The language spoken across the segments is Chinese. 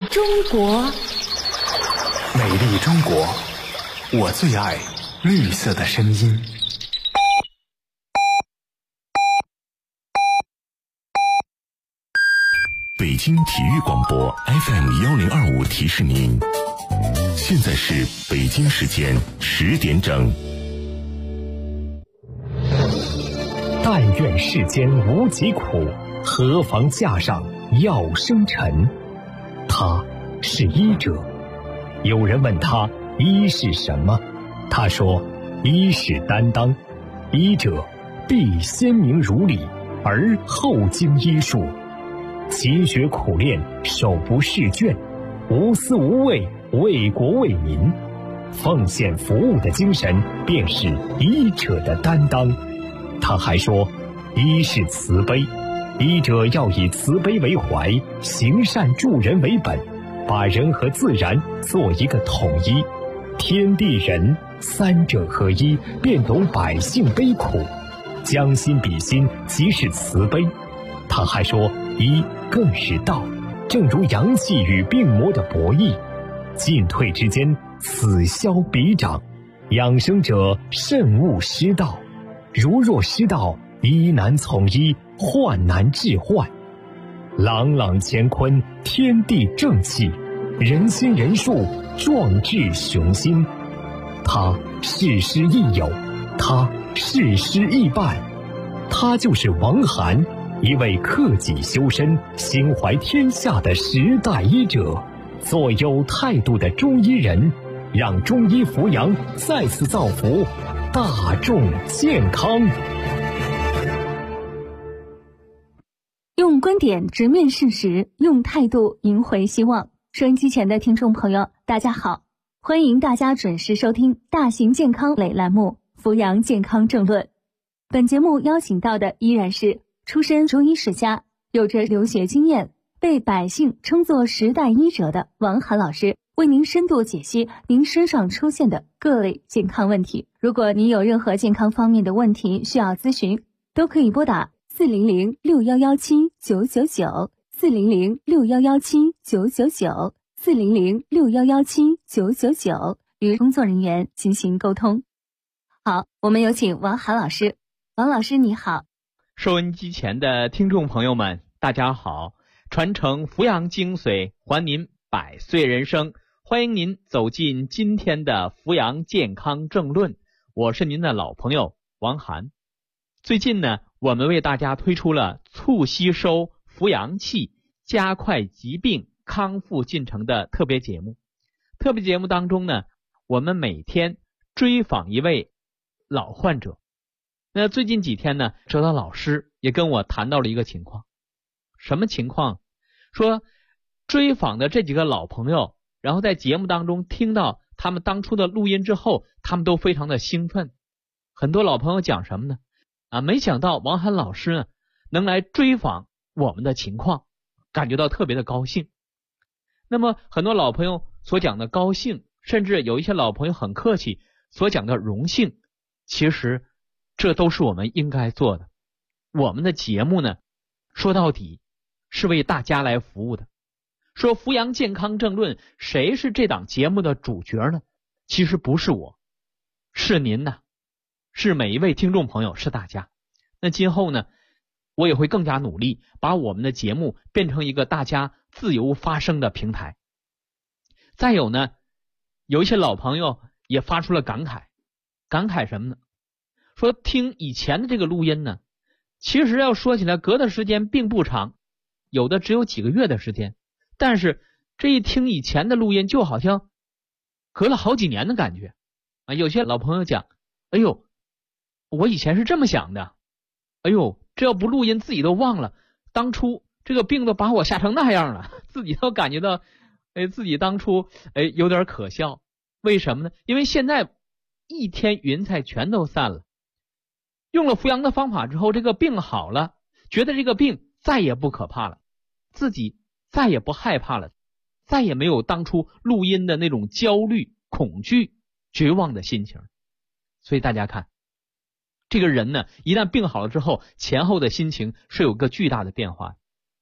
中国， 美丽中国，我最爱绿色的声音。 北京体育广播 FM1025 提示您，现在是北京时间10点整。 但愿世间无疾苦，何妨架上药生尘。他是医者。有人问他医是什么，他说医是担当，医者必先明如理，而后经医术，勤学苦练，手不释卷，无私无畏，为国为民，奉献服务的精神便是医者的担当。他还说医是慈悲，医者要以慈悲为怀，行善助人为本，把人和自然做一个统一，天地人三者合一，便懂百姓悲苦，将心比心，即是慈悲。他还说医更是道，正如阳气与病魔的博弈，进退之间，此消彼长，养生者慎勿失道，如若失道，医难从医，患难治患。朗朗乾坤，天地正气，人心人术，壮志雄心。他事师亦友，他事师亦伴，他就是王涵，一位克己修身、心怀天下的时代医者，做有态度的中医人，让中医扶阳再次造福大众健康。 用观点直面事实，用态度赢回希望。收音机前的听众朋友，大家好，欢迎大家准时收听大型健康类栏目《扶阳健康政论》。本节目邀请到的依然是出身中医世家，有着留学经验，被百姓称作时代医者的王涵老师，为您深度解析您身上出现的各类健康问题。如果您有任何健康方面的问题需要咨询，都可以拨打400-6117-999，400-6117-999，400-6117-999，与工作人员进行沟通。好，我们有请王涵老师。王老师你好。 收音机前的听众朋友们，大家好，传承扶阳精髓，还您百岁人生，欢迎您走进今天的扶阳健康政论，我是您的老朋友王涵。最近呢，我们为大家推出了促吸收扶阳气，加快疾病康复进程的特别节目。特别节目当中呢，我们每天追访一位老患者。那最近几天呢，哲导老师也跟我谈到了一个情况。什么情况？说追访的这几个老朋友，然后在节目当中听到他们当初的录音之后，他们都非常的兴奋。很多老朋友讲什么呢？没想到王涵老师呢能来追访我们的情况，感觉到特别的高兴。那么很多老朋友所讲的高兴，甚至有一些老朋友很客气所讲的荣幸，其实这都是我们应该做的。我们的节目呢，说到底是为大家来服务的。说扶阳健康政论，谁是这档节目的主角呢？其实不是我，是您呐，是每一位听众朋友，是大家。那今后呢，我也会更加努力，把我们的节目变成一个大家自由发声的平台。再有呢，有一些老朋友也发出了感慨。感慨什么呢？说听以前的这个录音呢，其实要说起来隔的时间并不长，有的只有几个月的时间，但是这一听以前的录音就好像隔了好几年的感觉啊。有些老朋友讲，哎呦，我以前是这么想的，哎呦，这要不录音自己都忘了，当初这个病都把我吓成那样了，自己都感觉到自己当初有点可笑。为什么呢？因为现在一天云彩全都散了，用了扶阳的方法之后，这个病好了，觉得这个病再也不可怕了，自己再也不害怕了，再也没有当初录音的那种焦虑、恐惧、绝望的心情。所以大家看，这个人呢，一旦病好了之后，前后的心情是有个巨大的变化。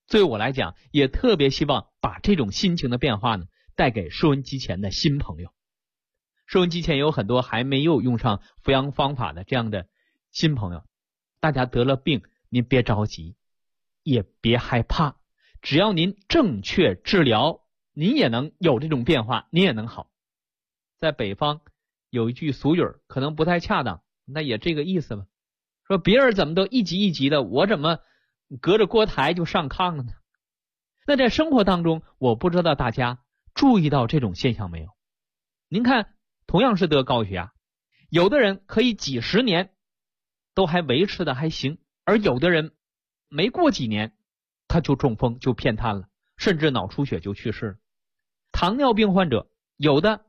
对我来讲，也特别希望把这种心情的变化呢，带给收音机前的新朋友。收音机前有很多还没有用上扶阳方法的这样的新朋友，大家得了病，您别着急，也别害怕，只要您正确治疗，您也能有这种变化，您也能好。在北方有一句俗语可能不太恰当，那也这个意思吧，说别人怎么都一级一级的，我怎么隔着锅台就上炕了呢？那在生活当中，我不知道大家注意到这种现象没有？您看，同样是得高血压，有的人可以几十年都还维持的还行，而有的人没过几年他就中风就偏瘫了，甚至脑出血就去世了。糖尿病患者有的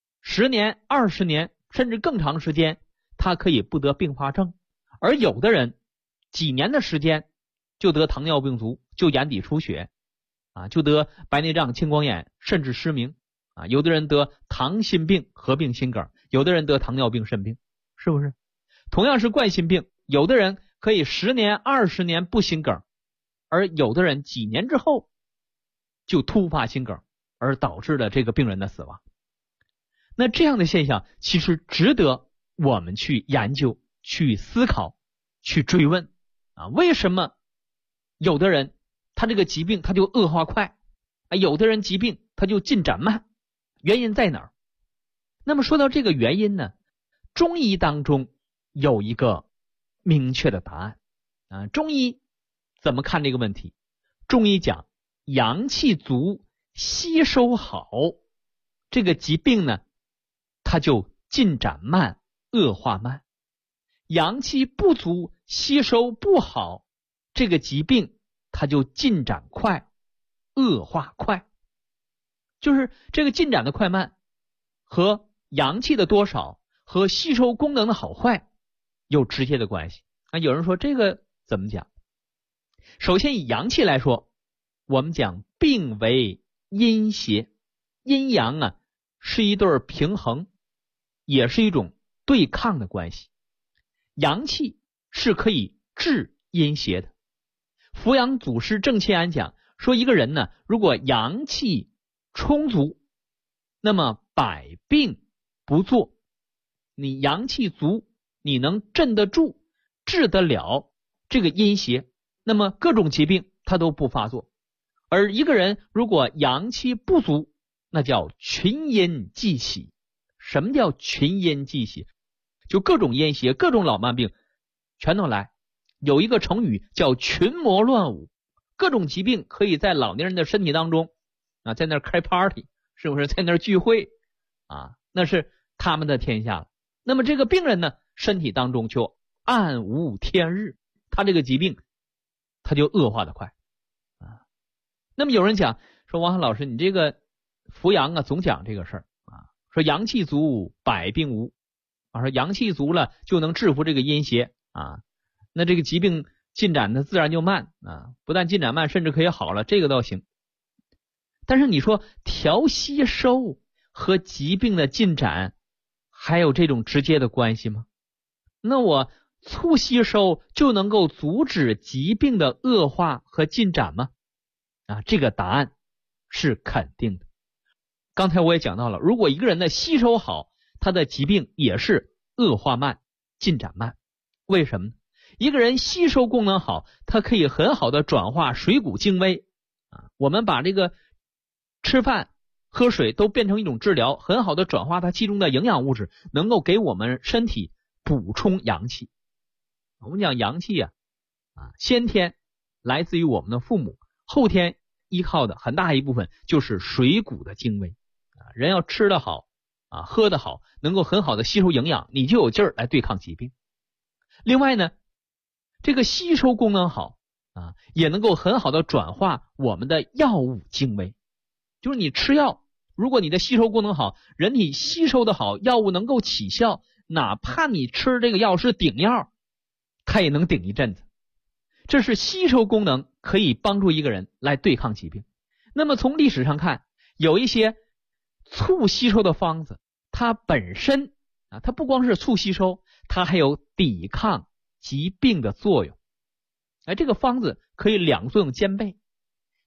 10年、20年甚至更长时间他可以不得并发症，而有的人几年的时间就得糖尿病足，就眼底出血就得白内障、青光眼，甚至失明有的人得糖心病合并心梗，有的人得糖尿病肾病，是不是？同样是冠心病，有的人可以10年、20年不心梗，而有的人几年之后就突发心梗，而导致了这个病人的死亡。那这样的现象其实值得我们去研究、去思考、去追问为什么有的人他这个疾病他就恶化快有的人疾病他就进展慢，原因在哪儿？那么说到这个原因呢，中医当中有一个明确的答案中医怎么看这个问题？中医讲阳气足，吸收好，这个疾病呢它就进展慢，恶化慢。阳气不足，吸收不好，这个疾病它就进展快，恶化快。就是这个进展的快慢和阳气的多少和吸收功能的好坏有直接的关系有人说这个怎么讲？首先以阳气来说，我们讲病为阴邪，阴阳是一对平衡，也是一种对抗的关系。阳气是可以治阴邪的。扶阳祖师郑钦安讲说，一个人呢，如果阳气充足，那么百病不作。你阳气足，你能镇得住，治得了这个阴邪，那么各种疾病它都不发作。而一个人如果阳气不足，那叫群阴既喜。什么叫群阴既喜？就各种阴邪、各种老慢病全都来。有一个成语叫群魔乱舞，各种疾病可以在老年人的身体当中在那儿开 party， 是不是在那儿聚会那是他们的天下了。那么这个病人呢，身体当中就暗无天日，他这个疾病他就恶化的快那么有人讲说，王翰老师你这个扶阳总讲这个事儿说阳气足百病无说阳气足了就能制服这个阴邪那这个疾病进展的自然就慢不但进展慢，甚至可以好了，这个倒行。但是你说调吸收和疾病的进展还有这种直接的关系吗？那我促吸收就能够阻止疾病的恶化和进展吗？这个答案是肯定的。刚才我也讲到了，如果一个人的吸收好，他的疾病也是恶化慢，进展慢。为什么呢？一个人吸收功能好，他可以很好的转化水谷精微我们把这个吃饭喝水都变成一种治疗，很好的转化它其中的营养物质，能够给我们身体补充阳气。我们讲阳气先天来自于我们的父母，后天依靠的很大一部分就是水谷的精微人要吃得好喝得好，能够很好的吸收营养，你就有劲儿来对抗疾病。另外呢，这个吸收功能好也能够很好的转化我们的药物精微。就是你吃药，如果你的吸收功能好，人体吸收的好，药物能够起效，哪怕你吃这个药是顶药，它也能顶一阵子。这是吸收功能可以帮助一个人来对抗疾病。那么从历史上看，有一些促吸收的方子，它本身它不光是促吸收，它还有抵抗疾病的作用。这个方子可以两个作用兼备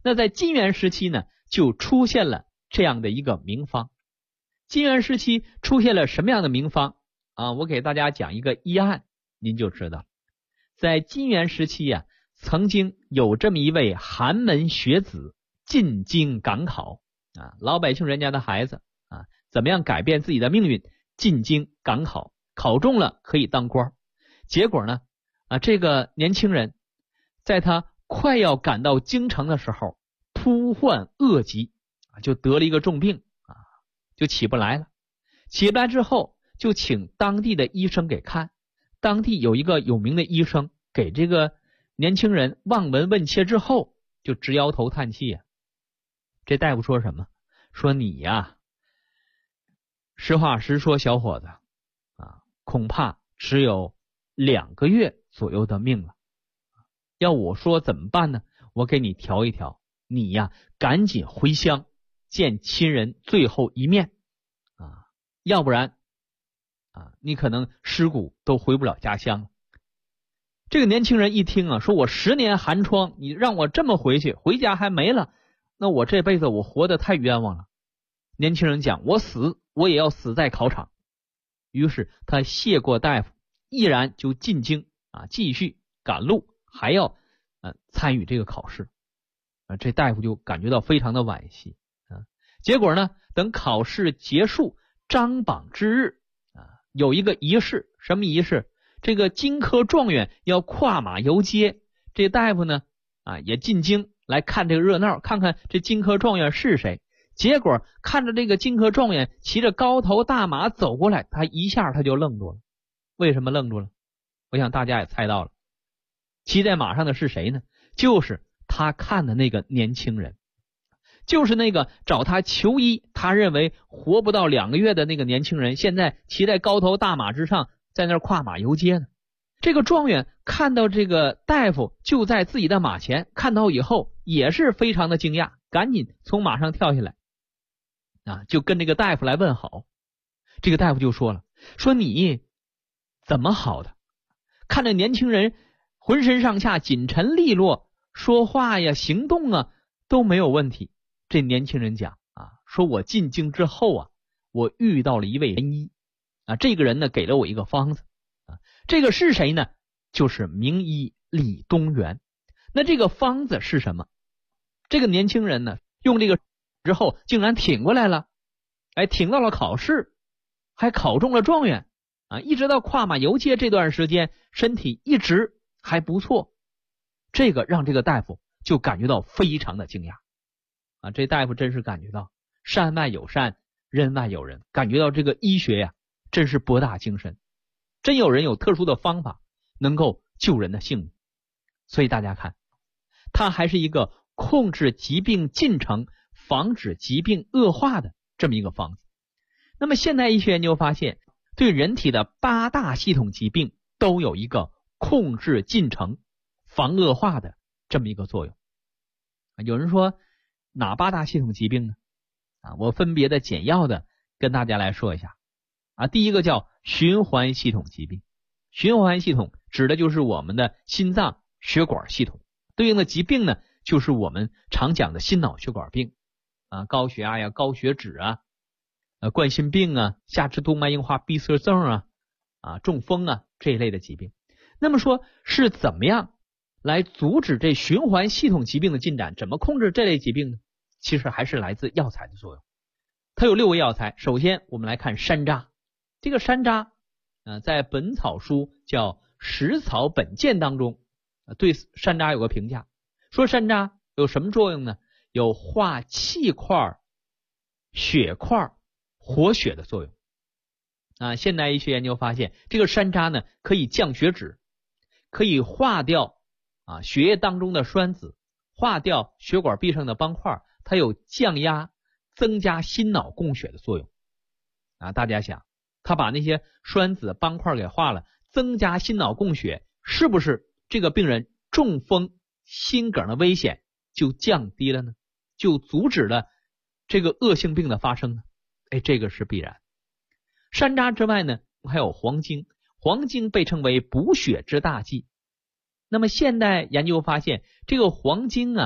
那在金元时期呢，就出现了这样的一个名方。金元时期出现了什么样的名方啊？我给大家讲一个医案，您就知道。在金元时期啊，曾经有这么一位寒门学子进京赶考啊，老百姓人家的孩子啊，怎么样改变自己的命运？进京赶考，考中了可以当官。结果呢，这个年轻人在他快要赶到京城的时候，突患恶疾，就得了一个重病啊，就起不来了。起不来之后，就请当地的医生给看。当地有一个有名的医生给这个年轻人望闻问切之后，就直摇头叹气啊。这大夫说什么？说你呀，实话实说，小伙子啊，恐怕只有2个月左右的命了。要我说怎么办呢？我给你调一调，你呀赶紧回乡见亲人最后一面啊，要不然你可能尸骨都回不了家乡了。这个年轻人一听啊，说我10年寒窗，你让我这么回去，回家还没了，那我这辈子我活得太冤枉了。年轻人讲，我死我也要死在考场。于是他谢过大夫，毅然就进京继续赶路，还要参与这个考试。这大夫就感觉到非常的惋惜结果呢，等考试结束张榜之日有一个仪式。什么仪式？这个金科状元要跨马游街。这大夫呢也进京来看这个热闹，看看这金科状元是谁。结果看着这个金科状元骑着高头大马走过来，他一下他就愣住了。为什么愣住了？我想大家也猜到了，骑在马上的是谁呢？就是他看的那个年轻人，就是那个找他求医，他认为活不到2个月的那个年轻人，现在骑在高头大马之上，在那儿跨马游街呢。这个状元看到这个大夫就在自己的马前，看到以后也是非常的惊讶，赶紧从马上跳下来就跟这个大夫来问好。这个大夫就说了，说你怎么好的？看着年轻人浑身上下紧沉利落，说话呀行动都没有问题。这年轻人讲说我进京之后我遇到了一位神医这个人呢给了我一个方子这个是谁呢？就是名医李东垣。那这个方子是什么？这个年轻人呢用这个之后竟然挺过来了，挺到了考试，还考中了状元一直到跨马游街这段时间身体一直还不错。这个让这个大夫就感觉到非常的惊讶这大夫真是感觉到山外有山，人外有人，感觉到这个医学呀真是博大精深，真有人有特殊的方法能够救人的性命。所以大家看，它还是一个控制疾病进程，防止疾病恶化的这么一个方子。那么现代医学研究发现，对人体的8大系统疾病都有一个控制进程、防恶化的这么一个作用有人说哪8大系统疾病呢我分别的简要的跟大家来说一下第一个叫循环系统疾病。循环系统指的就是我们的心脏血管系统，对应的疾病呢就是我们常讲的心脑血管病高血压呀、高血脂冠心病下肢动脉硬化闭塞症中风这一类的疾病。那么说是怎么样来阻止这循环系统疾病的进展，怎么控制这类疾病呢？其实还是来自药材的作用。它有6味药材。首先我们来看山楂。这个山楂在本草书叫《食草本鉴》当中对山楂有个评价，说山楂有什么作用呢？有化气块、血块、活血的作用现代医学研究发现，这个山楂呢可以降血脂，可以化掉血液当中的栓子，化掉血管壁上的斑块，它有降压、增加心脑供血的作用大家想，它把那些栓子斑块给化了，增加心脑供血，是不是这个病人中风心梗的危险就降低了呢？就阻止了这个恶性病的发生呢？这个是必然。山楂之外呢还有黄精。黄精被称为补血之大剂。那么现代研究发现，这个黄精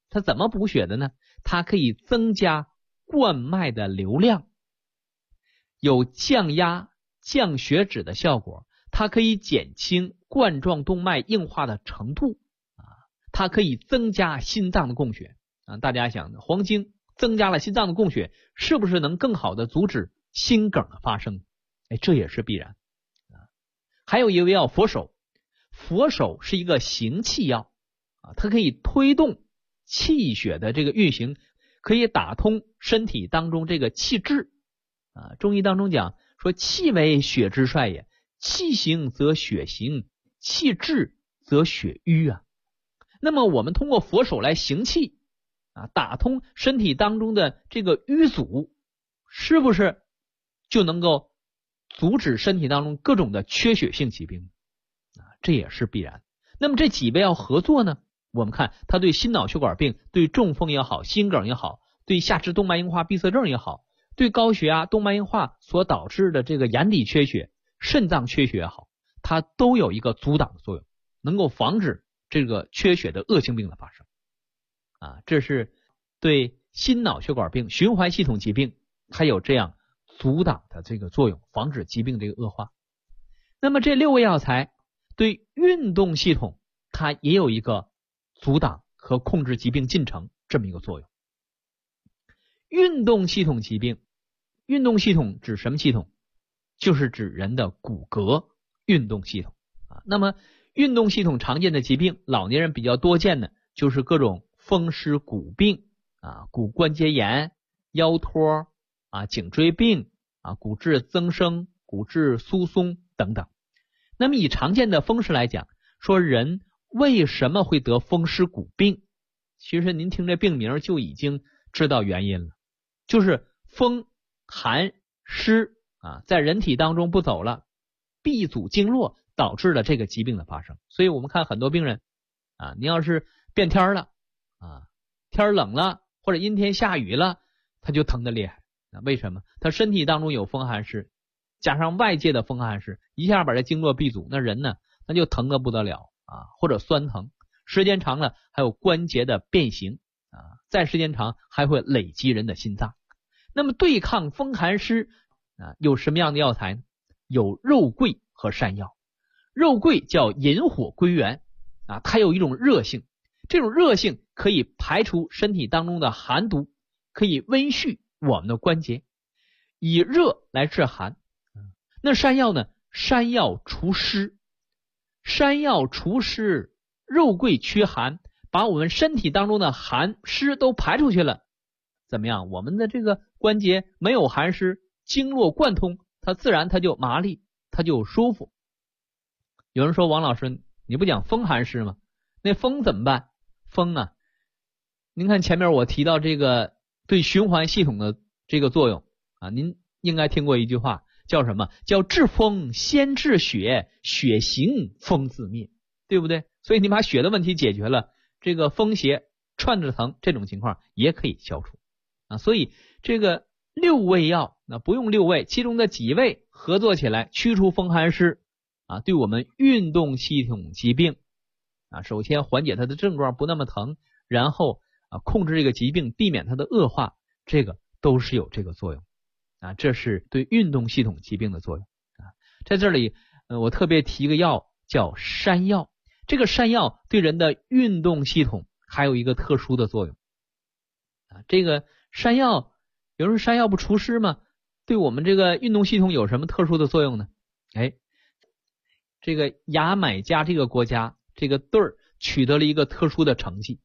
它怎么补血的呢？它可以增加冠脉的流量，有降压、降血脂的效果。它可以减轻冠状动脉硬化的程度它可以增加心脏的供血大家想，黄精增加了心脏的供血，是不是能更好的阻止心梗的发生？这也是必然还有一味药佛手，佛手是一个行气药它可以推动气血的这个运行，可以打通身体当中这个气滞中医当中讲说，气为血之帅也，气行则血行，气滞则血瘀那么我们通过佛手来行气打通身体当中的这个瘀阻，是不是就能够阻止身体当中各种的缺血性疾病这也是必然。那么这几味药合作呢，我们看它对心脑血管病，对中风也好，心梗也好，对下肢动脉硬化闭塞症也好，对高血压、动脉硬化所导致的这个眼底缺血、肾脏缺血也好，它都有一个阻挡的作用，能够防止这个缺血的恶性病的发生这是对心脑血管病、循环系统疾病它有这样阻挡的这个作用，防止疾病这个恶化。那么这6味药材对运动系统它也有一个阻挡和控制疾病进程这么一个作用。运动系统疾病，运动系统指什么系统？就是指人的骨骼运动系统那么运动系统常见的疾病，老年人比较多见的就是各种风湿骨病骨关节炎、腰托颈椎病骨质增生、骨质疏松等等。那么以常见的风湿来讲，说人为什么会得风湿骨病？其实您听这病名就已经知道原因了，就是风寒湿在人体当中不走了，闭阻经络，导致了这个疾病的发生。所以我们看很多病人你要是变天了天冷了或者阴天下雨了，他就疼得厉害为什么？他身体当中有风寒湿，加上外界的风寒湿，一下把这经络闭阻，那人呢那就疼得不得了或者酸疼，时间长了还有关节的变形再时间长还会累积人的心脏。那么对抗风寒湿有什么样的药材呢？有肉桂和山药。肉桂叫引火归元它有一种热性，这种热性可以排除身体当中的寒毒，可以温煦我们的关节，以热来治寒。那山药呢？山药除湿，山药除湿，肉桂驱寒，把我们身体当中的寒湿都排出去了。怎么样？我们的这个关节没有寒湿，经络贯通，它自然它就麻利，它就舒服。有人说，王老师你不讲风寒湿吗？那风怎么办？风您看前面我提到这个对循环系统的这个作用您应该听过一句话叫什么？叫治风先治血，血行风自灭，对不对？所以你把血的问题解决了，这个风邪串着疼这种情况也可以消除所以这个6味药不用6味，其中的几味合作起来驱除风寒湿对我们运动系统疾病首先缓解它的症状不那么疼，然后控制这个疾病，避免它的恶化，这个都是有这个作用这是对运动系统疾病的作用在这里我特别提一个药叫山药。这个山药对人的运动系统还有一个特殊的作用这个山药，有人说山药不除湿吗？对我们这个运动系统有什么特殊的作用呢？这个牙买加这个国家这个队儿取得了一个特殊的成绩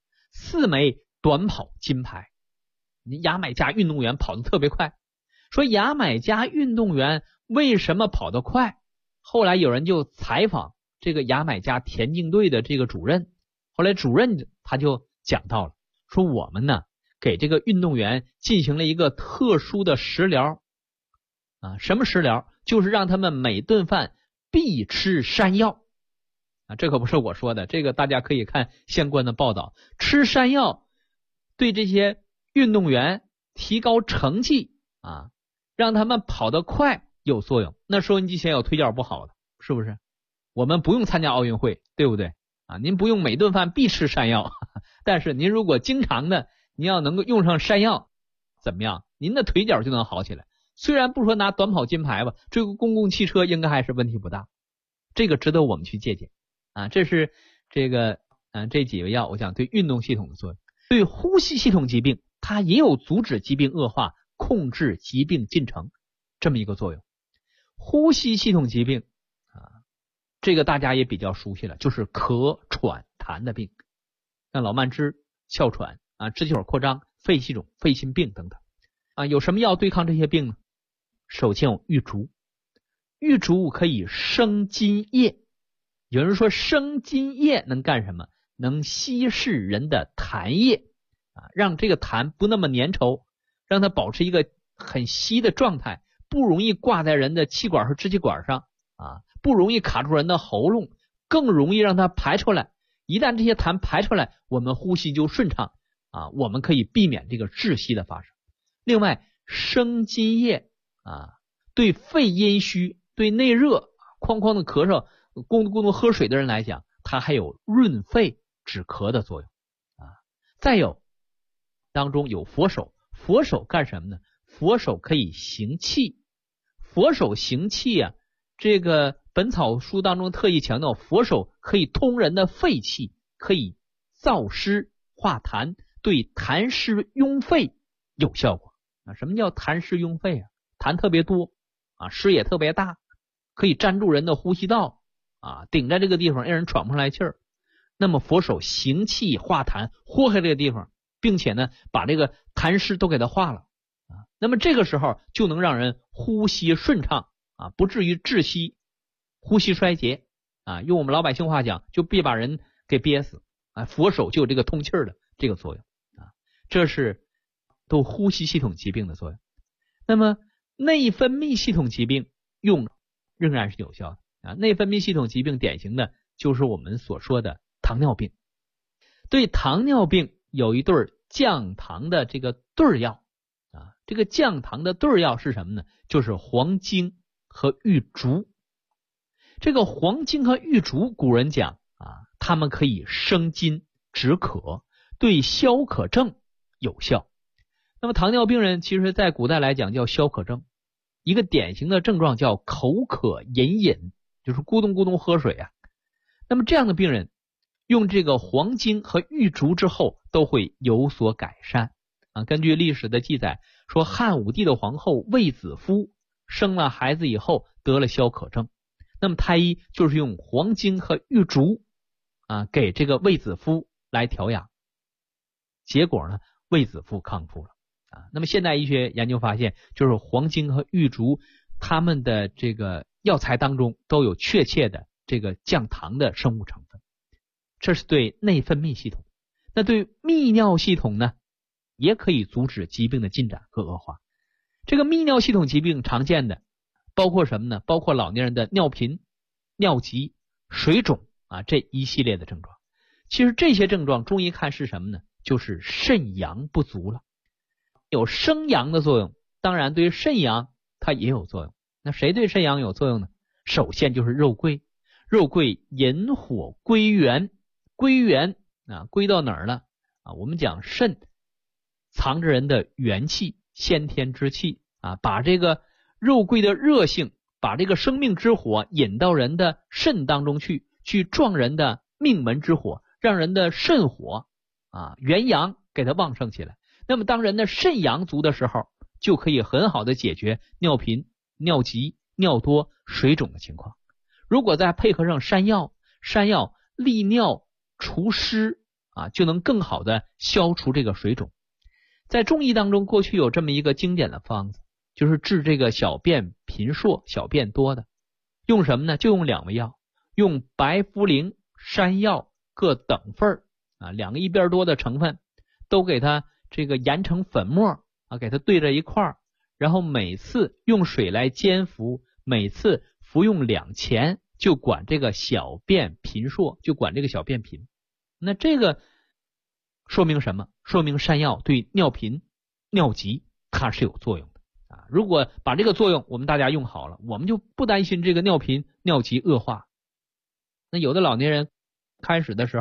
4枚短跑金牌。牙买加运动员跑得特别快，说牙买加运动员为什么跑得快？后来有人就采访这个牙买加田径队的这个主任，后来主任他就讲到了，说我们呢给这个运动员进行了一个特殊的食疗什么食疗？就是让他们每顿饭必吃山药这可不是我说的，这个大家可以看相关的报道。吃山药对这些运动员提高成绩让他们跑得快有作用。那收音机前有腿脚不好的，是不是？我们不用参加奥运会，对不对您不用每顿饭必吃山药但是您如果经常的您要能够用上山药，怎么样？您的腿脚就能好起来。虽然不说拿短跑金牌吧，这个公共汽车应该还是问题不大，这个值得我们去借鉴啊。这是这几味药，我讲对运动系统的作用。对呼吸系统疾病，它也有阻止疾病恶化、控制疾病进程这么一个作用。呼吸系统疾病啊，这个大家也比较熟悉了，就是咳喘痰的病，像老慢支、哮喘啊、支气管扩张、肺气肿、肺心病等等啊。有什么药对抗这些病呢？首先有玉竹，玉竹可以生津液。有人说生津液能干什么？能稀释人的痰液啊，让这个痰不那么粘稠，让它保持一个很稀的状态，不容易挂在人的气管和支气管上啊，不容易卡住人的喉咙，更容易让它排出来。一旦这些痰排出来，我们呼吸就顺畅啊，我们可以避免这个窒息的发生。另外，生津液啊，对肺阴虚、对内热、哐哐的咳嗽、咕咚咕咚喝水的人来讲，它还有润肺止咳的作用啊。再有当中有佛手，佛手干什么呢？佛手可以行气，佛手行气啊，这个本草书当中特意强调，佛手可以通人的肺气，可以燥湿化痰，对痰湿壅肺有效果啊。什么叫痰湿壅肺啊？痰特别多啊，湿也特别大，可以粘住人的呼吸道啊，顶在这个地方让人喘不上来气儿。那么佛手行气化痰，豁开这个地方，并且呢把这个痰湿都给它化了啊，那么这个时候就能让人呼吸顺畅啊，不至于窒息、呼吸衰竭啊。用我们老百姓话讲，就别把人给憋死啊。佛手就有这个通气儿的这个作用啊，这是都呼吸系统疾病的作用。那么内分泌系统疾病用仍然是有效的啊。内分泌系统疾病典型的就是我们所说的糖尿病。对糖尿病有一对降糖的这个对药啊，这个降糖的对药是什么呢？就是黄精和玉竹。这个黄精和玉竹，古人讲啊，它们可以生津止渴，对消渴症有效。那么糖尿病人其实在古代来讲叫消渴症，一个典型的症状叫口渴隐隐，就是咕咚咕咚喝水啊。那么这样的病人用这个黄精和玉竹之后都会有所改善啊。根据历史的记载说，汉武帝的皇后卫子夫生了孩子以后得了消渴症，那么太医就是用黄精和玉竹啊给这个卫子夫来调养，结果呢卫子夫康复了啊。那么现代医学研究发现，就是黄精和玉竹它们的这个药材当中都有确切的这个降糖的生物成分。这是对内分泌系统。那对泌尿系统呢，也可以阻止疾病的进展和恶化。这个泌尿系统疾病常见的包括什么呢？包括老年人的尿频、尿急、水肿啊这一系列的症状。其实这些症状中医看是什么呢？就是肾阳不足了。有生阳的作用，当然对肾阳它也有作用。那谁对肾阳有作用呢？首先就是肉桂。肉桂引火归元，归元啊，归到哪儿了啊？我们讲肾藏着人的元气、先天之气啊，把这个肉桂的热性，把这个生命之火引到人的肾当中去壮人的命门之火，让人的肾火啊元阳给它旺盛起来。那么当人的肾阳足的时候，就可以很好的解决尿频、尿急、尿多、水肿的情况。如果再配合上山药利尿除湿啊，就能更好的消除这个水肿。在中医当中，过去有这么一个经典的方子，就是治这个小便频数、小便多的，用什么呢？就用2味药，用白茯苓、山药各等份啊，2个1边多的成分，都给它这个研成粉末啊，给它兑在一块儿，然后每次用水来煎服，每次服用2钱，就管这个小便频数，就管这个小便频。那这个说明什么？说明山药对尿频、尿急它是有作用的啊。如果把这个作用我们大家用好了，我们就不担心这个尿频、尿急恶化。那有的老年人开始的时候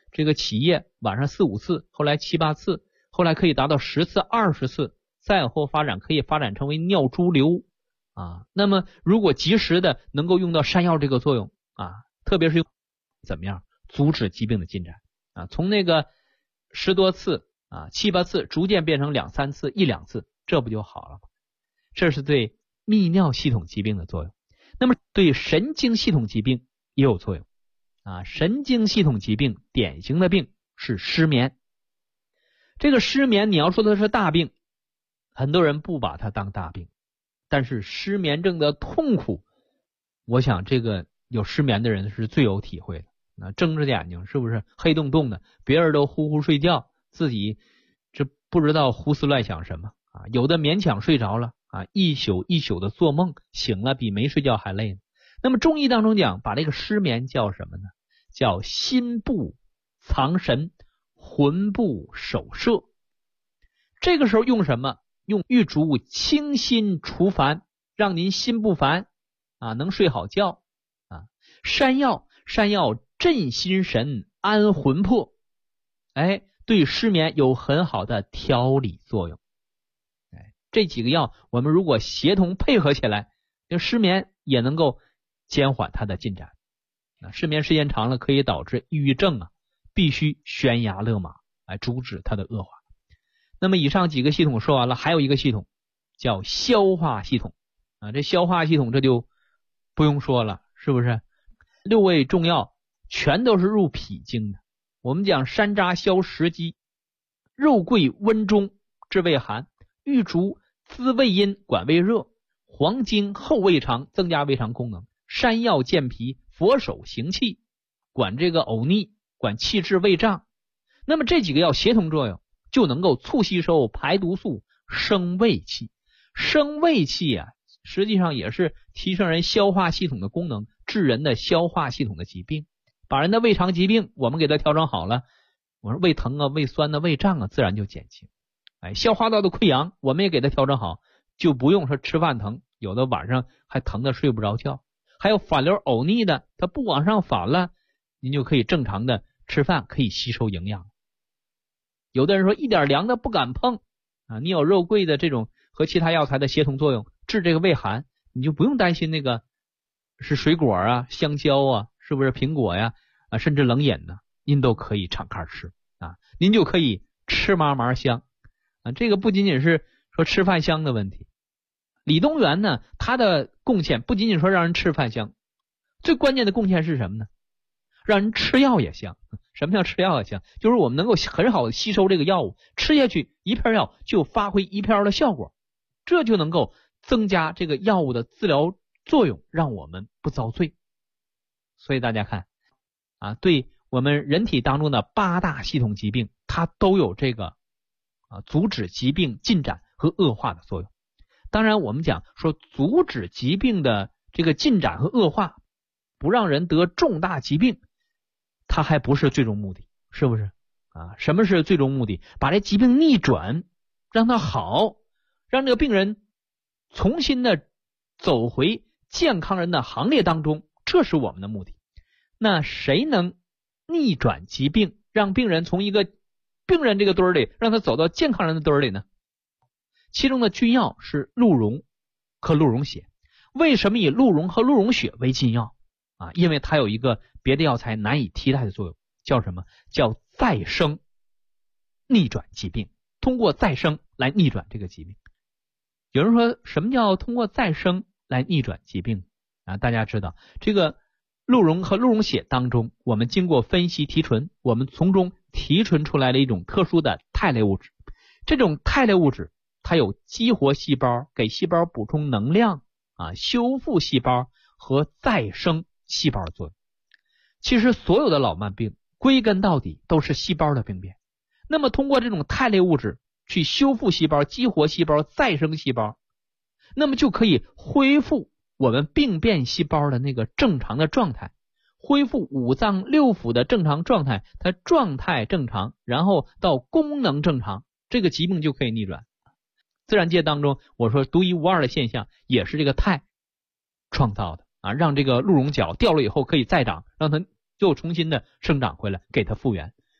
这个起夜晚上4、5次，后来7、8次，后来可以达到10次、20次，再往后发展可以发展成为尿潴留啊。那么如果及时的能够用到山药这个作用啊，特别是怎么样阻止疾病的进展啊，从那个10多次啊、7、8次逐渐变成2、3次、1、2次，这不就好了吗？这是对泌尿系统疾病的作用。那么对神经系统疾病也有作用啊。神经系统疾病典型的病是失眠。这个失眠你要说的是大病，很多人不把它当大病，但是失眠症的痛苦，我想这个有失眠的人是最有体会的。那睁着眼睛是不是黑洞洞的，别人都呼呼睡觉，自己这不知道胡思乱想什么啊？有的勉强睡着了啊，一宿一宿的做梦，醒了比没睡觉还累呢。那么中医当中讲，把这个失眠叫什么呢？叫心不藏神，魂不守舍。这个时候用什么？用玉竹清心除烦，让您心不烦啊，能睡好觉啊。山药镇心神，安魂魄，对失眠有很好的调理作用。这几个药我们如果协同配合起来，这失眠也能够减缓它的进展。失眠时间长了可以导致抑郁症啊，必须悬崖勒马来阻止它的恶化。那么以上几个系统说完了，还有一个系统叫消化系统啊。这消化系统这就不用说了，是不是？6味中药全都是入脾经的。我们讲山楂消食积，肉桂温中治胃寒，玉竹滋胃阴管胃热，黄精厚胃肠增加胃肠功能，山药健脾，佛手行气，管这个呕逆，管气滞胃胀。那么这几个药协同作用，就能够促吸收、排毒素、生胃气。生胃气啊，实际上也是提升人消化系统的功能，治人的消化系统的疾病。把人的胃肠疾病我们给它调整好了，我说胃疼啊、胃酸啊、胃胀啊自然就减轻。消化道的溃疡我们也给它调整好，就不用说吃饭疼，有的晚上还疼得睡不着觉。还有反流呕逆的，它不往上反了，您就可以正常的吃饭，可以吸收营养。有的人说一点凉的不敢碰啊，你有肉桂的这种和其他药材的协同作用，治这个胃寒，你就不用担心那个是水果啊、香蕉啊，是不是苹果呀啊，甚至冷饮呢，您都可以敞开吃啊，您就可以吃嘛嘛香啊。这个不仅仅是说吃饭香的问题。李东垣呢，他的贡献不仅仅说让人吃饭香，最关键的贡献是什么呢？让人吃药也香。什么叫吃药也香？就是我们能够很好的吸收这个药物，吃下去一片药就发挥一片的效果，这就能够增加这个药物的治疗作用，让我们不遭罪。所以大家看啊，对我们人体当中的8大系统疾病，它都有这个阻止疾病进展和恶化的作用。当然我们讲说阻止疾病的这个进展和恶化，不让人得重大疾病，它还不是最终目的，是不是啊？什么是最终目的？把这疾病逆转，让它好，让这个病人重新的走回健康人的行列当中，这是我们的目的。那谁能逆转疾病，让病人从一个病人这个堆里让他走到健康人的堆里呢？其中的君药是鹿茸和鹿茸血。为什么以鹿茸和鹿茸血为禁药啊？因为它有一个别的药材难以替代的作用，叫什么？叫再生，逆转疾病，通过再生来逆转这个疾病。有人说什么叫通过再生来逆转疾病啊？大家知道这个鹿茸和鹿茸血当中，我们经过分析提纯，我们从中提纯出来了一种特殊的肽类物质。这种肽类物质它有激活细胞，给细胞补充能量啊，修复细胞和再生细胞的作用。其实所有的老慢病归根到底都是细胞的病变，那么通过这种肽类物质去修复细胞、激活细胞、再生细胞，那么就可以恢复我们病变细胞的那个正常的状态，恢复五脏六腑的正常状态，它状态正常，然后到功能正常，这个疾病就可以逆转。自然界当中我说独一无二的现象也是这个肽创造的啊，让这个鹿茸角掉了以后可以再长，让它又重新的生长回来，给它复原。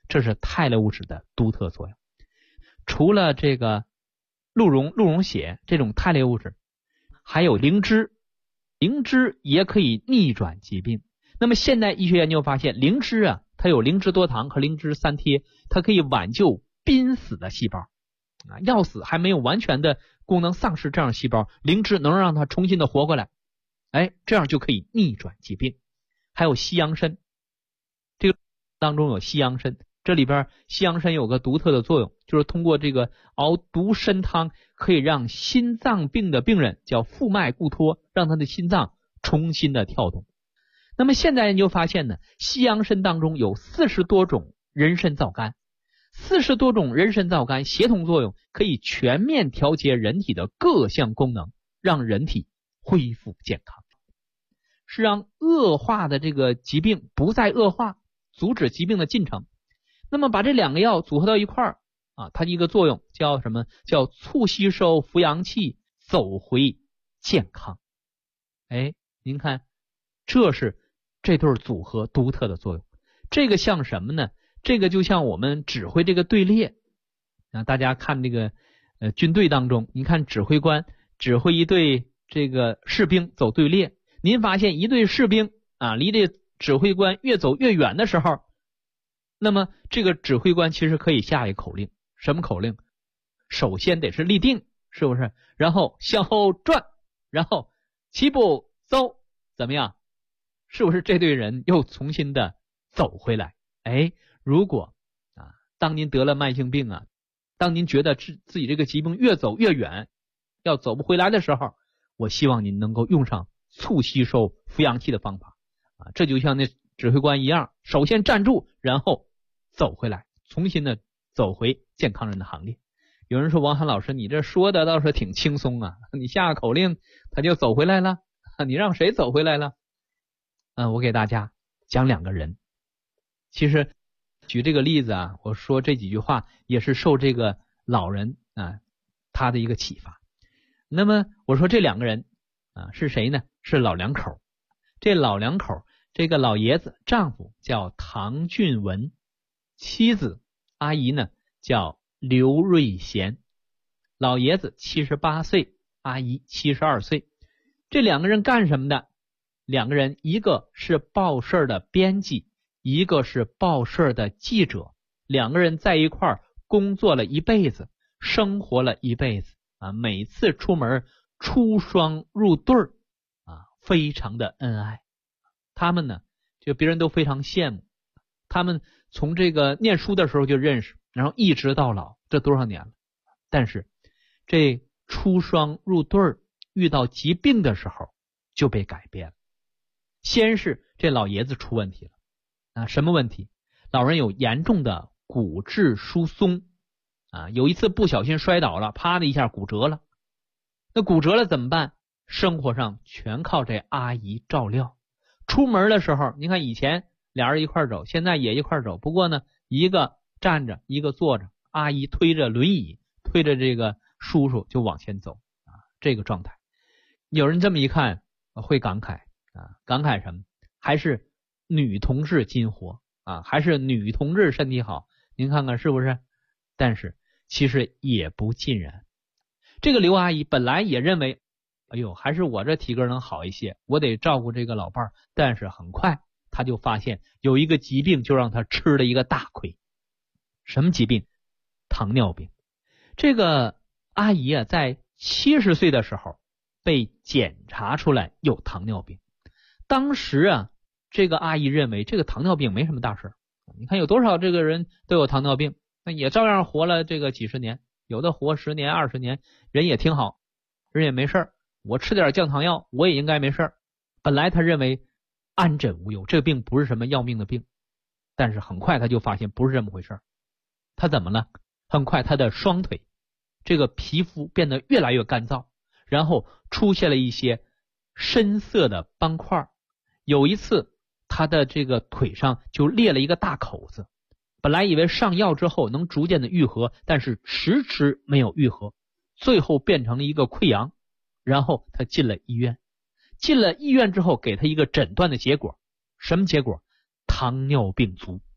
这是肽类物质的独特作用。除了这个鹿茸血这种肽类物质，还有灵芝，灵芝也可以逆转疾病。那么现代医学研究发现，灵芝啊，它有灵芝多糖和灵芝三萜，它可以挽救濒死的细胞啊，要死还没有完全的功能丧失这样的细胞，灵芝能让它重新的活过来，这样就可以逆转疾病。还有西洋参，这个当中有西洋参，这里边西洋参有个独特的作用，就是通过这个熬独参汤，可以让心脏病的病人叫腹脉固脱，让他的心脏重新的跳动。那么现在研究发现呢，西洋参当中有40多种人参皂苷，40多种人参皂苷协同作用，可以全面调节人体的各项功能，让人体恢复健康，是让恶化的这个疾病不再恶化，阻止疾病的进程。那么把这两个药组合到一块儿啊，它一个作用叫什么？叫促吸收扶阳气，走回健康。您看，这是这对组合独特的作用。这个像什么呢？这个就像我们指挥这个队列啊，大家看这个军队当中，你看指挥官指挥一队这个士兵走队列，您发现一队士兵啊，离这指挥官越走越远的时候，那么这个指挥官其实可以下一口令。什么口令？首先得是立定，是不是？然后向后转，然后齐步走，怎么样？是不是这队人又重新的走回来？如果当您得了慢性病啊，当您觉得自己这个疾病越走越远，要走不回来的时候，我希望您能够用上促吸收扶阳气的方法啊，这就像那指挥官一样，首先站住，然后走回来，重新的走回健康人的行列。有人说，王涵老师，你这说的倒是挺轻松啊，你下个口令他就走回来了，你让谁走回来了？我给大家讲两个人。其实举这个例子啊，我说这几句话也是受这个老人他的一个启发。那么我说这两个人是谁呢？是老两口。这老两口，这个老爷子丈夫叫唐俊文，妻子阿姨呢叫刘瑞贤。老爷子78岁，阿姨72岁。这两个人干什么的？两个人，一个是报社的编辑，一个是报社的记者。两个人在一块儿工作了一辈子，生活了一辈子每次出门出双入对非常的恩爱。他们呢，就别人都非常羡慕。他们从这个念书的时候就认识，然后一直到老，这多少年了。但是这出双入对遇到疾病的时候就被改变了。先是这老爷子出问题了什么问题？老人有严重的骨质疏松有一次不小心摔倒了，啪的一下骨折了。那骨折了怎么办？生活上全靠这阿姨照料。出门的时候，你看以前俩人一块走，现在也一块走，不过呢，一个站着，一个坐着，阿姨推着轮椅，推着这个叔叔就往前走这个状态。有人这么一看会感慨感慨什么？还是女同志今活还是女同志身体好，您看看是不是？但是其实也不尽然。这个刘阿姨本来也认为，还是我这体格能好一些，我得照顾这个老伴儿。但是很快她就发现有一个疾病就让她吃了一个大亏。什么疾病？糖尿病。这个阿姨在70岁的时候被检查出来有糖尿病。当时这个阿姨认为这个糖尿病没什么大事，你看有多少这个人都有糖尿病，那也照样活了这个几十年，有的活10年20年，人也挺好，人也没事，我吃点降糖药我也应该没事。本来他认为安枕无忧，这个病不是什么要命的病。但是很快他就发现不是这么回事。他怎么了？很快他的双腿这个皮肤变得越来越干燥，然后出现了一些深色的斑块。有一次他的这个腿上就裂了一个大口子，本来以为上药之后能逐渐的愈合，但是迟迟没有愈合，最后变成了一个溃疡。然后他进了医院，进了医院之后给他一个诊断的结果。什么结果？糖尿病足。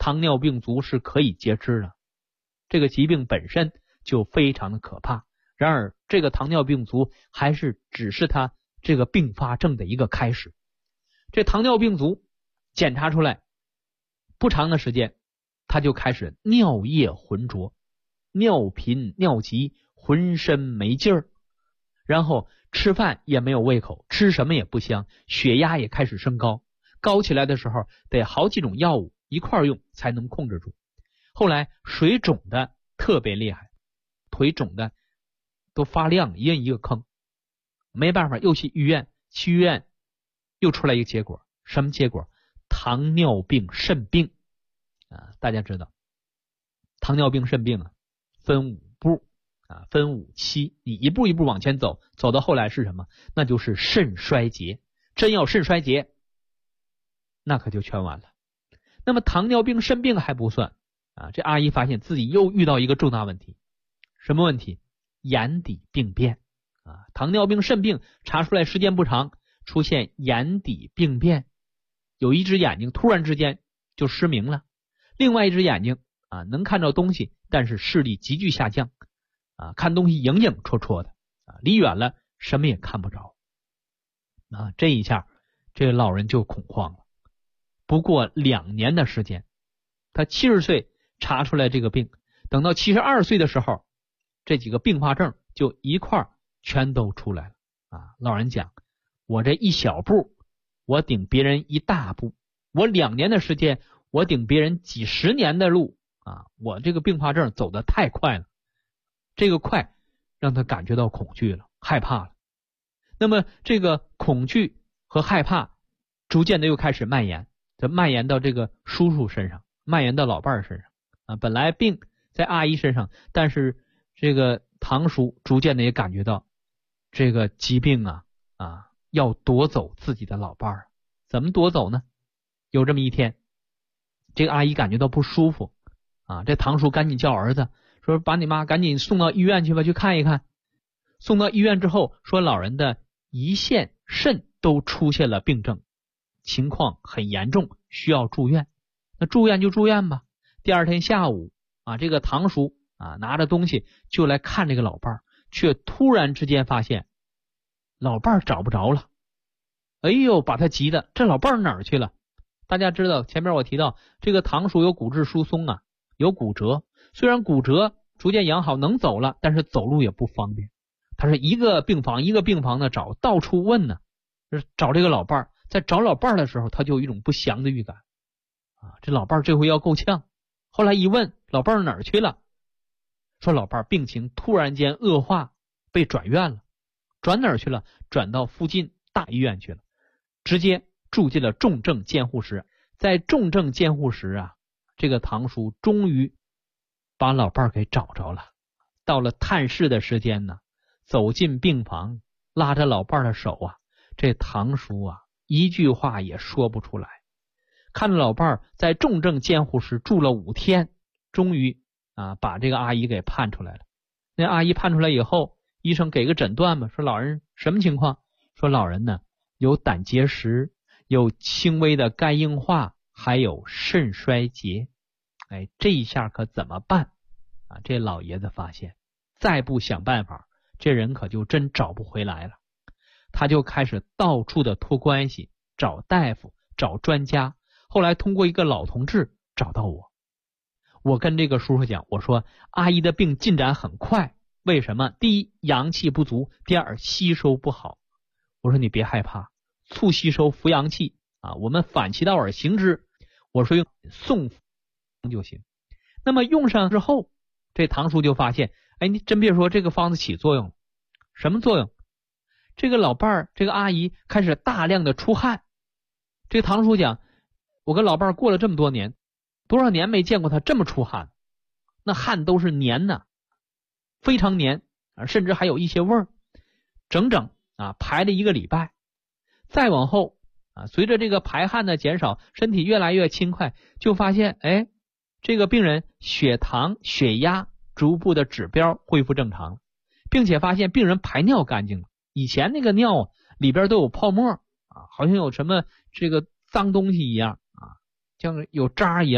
糖尿病足是可以截肢的。这个疾病本身就非常的可怕，然而这个糖尿病足还是只是他这个并发症的一个开始。这糖尿病足检查出来不长的时间，他就开始尿液浑浊，尿频尿急，浑身没劲儿，然后吃饭也没有胃口，吃什么也不香，血压也开始升高，高起来的时候得好几种药物一块用才能控制住。后来水肿的特别厉害，腿肿的都发亮，一人一个坑，没办法又去医院，去医院又出来一个结果，什么结果？糖尿病肾病大家知道糖尿病肾病分5步分5期，你一步一步往前走，走到后来是什么？那就是肾衰竭。真要肾衰竭，那可就全完了。那么糖尿病肾病还不算这阿姨发现自己又遇到一个重大问题。什么问题？眼底病变糖尿病肾病查出来时间不长，出现眼底病变，有一只眼睛突然之间就失明了，另外一只眼睛能看到东西，但是视力急剧下降看东西影影绰绰的离远了什么也看不着这一下这个老人就恐慌了。不过2年的时间，他70岁查出来这个病，等到72岁的时候，这几个并发症就一块全都出来了老人讲，我这一小步我顶别人一大步，我2年的时间我顶别人几十年的路我这个并发症走得太快了，这个快让他感觉到恐惧了，害怕了。那么这个恐惧和害怕逐渐的又开始蔓延，蔓延到这个叔叔身上，蔓延到老伴儿身上本来病在阿姨身上，但是这个堂叔逐渐的也感觉到这个疾病要夺走自己的老伴儿。怎么夺走呢？有这么一天，这个阿姨感觉到不舒服这堂叔赶紧叫儿子说，把你妈赶紧送到医院去吧，去看一看。送到医院之后，说老人的胰腺肾都出现了病症，情况很严重，需要住院。那住院就住院吧。第二天下午这个堂叔拿着东西就来看这个老伴儿，却突然之间发现老伴儿找不着了。哎呦，把他急的，这老伴儿哪儿去了？大家知道前面我提到这个堂叔有骨质疏松有骨折，虽然骨折逐渐养好能走了，但是走路也不方便。他是一个病房一个病房的找，到处问找这个老伴儿。在找老伴儿的时候，他就有一种不祥的预感这老伴儿这回要够呛。后来一问，老伴儿哪儿去了？说老伴儿病情突然间恶化，被转院了。转哪儿去了？转到附近大医院去了，直接住进了重症监护室。在重症监护室这个堂叔终于把老伴儿给找着了。到了探视的时间走进病房，拉着老伴儿的手这堂叔一句话也说不出来。看着老伴儿在重症监护室住了5天，终于把这个阿姨给判出来了。那阿姨判出来以后，医生给个诊断吧，说老人什么情况？说老人有胆结石，有轻微的肝硬化，还有肾衰竭。这一下可怎么办这老爷子发现再不想办法，这人可就真找不回来了。他就开始到处的托关系，找大夫，找专家。后来通过一个老同志找到我，我跟这个叔叔讲，我说阿姨的病进展很快，为什么？第一，阳气不足；第二，吸收不好。我说你别害怕，促吸收扶阳气我们反其道而行之。我说用送就行。那么用上之后，这堂叔就发现，你真别说，这个方子起作用了。什么作用？这个老伴儿，这个阿姨开始大量的出汗。这个堂叔讲，我跟老伴儿过了这么多年，多少年没见过他这么出汗，那汗都是黏非常黏甚至还有一些味儿，整整排了1个礼拜。再往后随着这个排汗的减少，身体越来越轻快，就发现这个病人血糖血压逐步的指标恢复正常，并且发现病人排尿干净了。以前那个尿里边都有泡沫好像有什么这个脏东西一样像有渣一样。